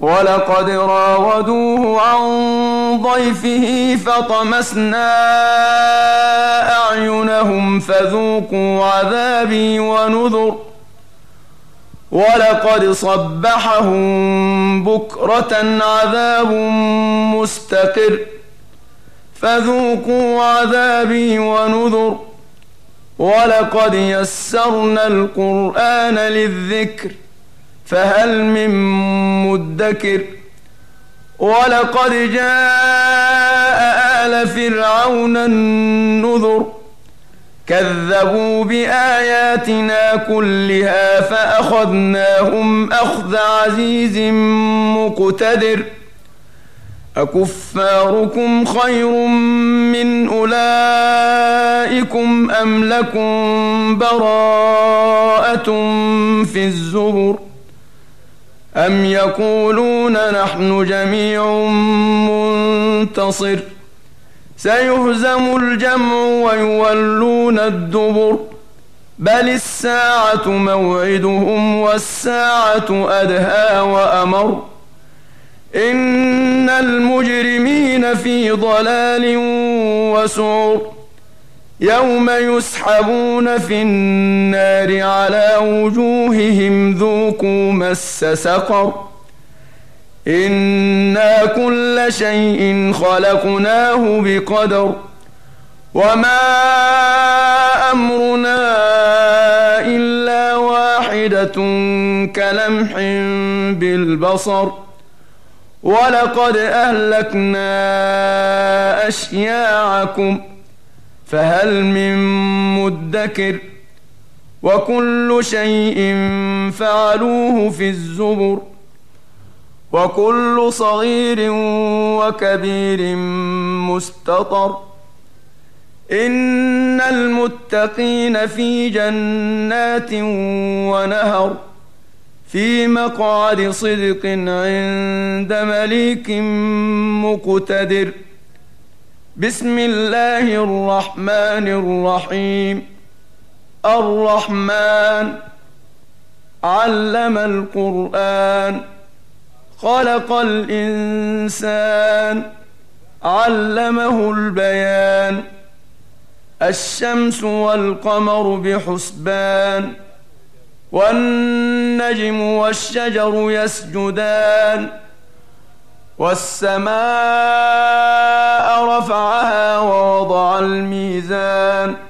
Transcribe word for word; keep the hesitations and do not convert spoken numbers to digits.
ولقد راودوه عن ضيفه فطمسنا أعينهم فذوقوا عذابي ونذر ولقد صبحهم بكرة عذاب مستقر فذوقوا عذابي ونذر ولقد يسرنا القرآن للذكر فهل من مدكر ولقد جاء آل فرعون النذر كذبوا بآياتنا كلها فأخذناهم أخذ عزيز مقتدر أكفاركم خير من أولئكم أم لكم براءة في الزبر أم يقولون نحن جميع منتصر سيهزم الجمع ويولون الدبر بل الساعة موعدهم والساعة أدهى وأمر إن المجرمين في ضلال وسعر يوم يسحبون في النار على وجوههم ذوقوا مس سقر إنا كل شيء خلقناه بقدر وما أمرنا إلا واحدة كلمح بالبصر ولقد أهلكنا أشياعكم فهل من مدكر وكل شيء فعلوه في الزبر وكل صغير وكبير مستطر إن المتقين في جنات ونهر في مقعد صدق عند مليك مقتدر بسم الله الرحمن الرحيم الرحمن علم القرآن خلق الإنسان علمه البيان الشمس والقمر بحسبان والنجم والشجر يسجدان والسماء رفعها ووضع الميزان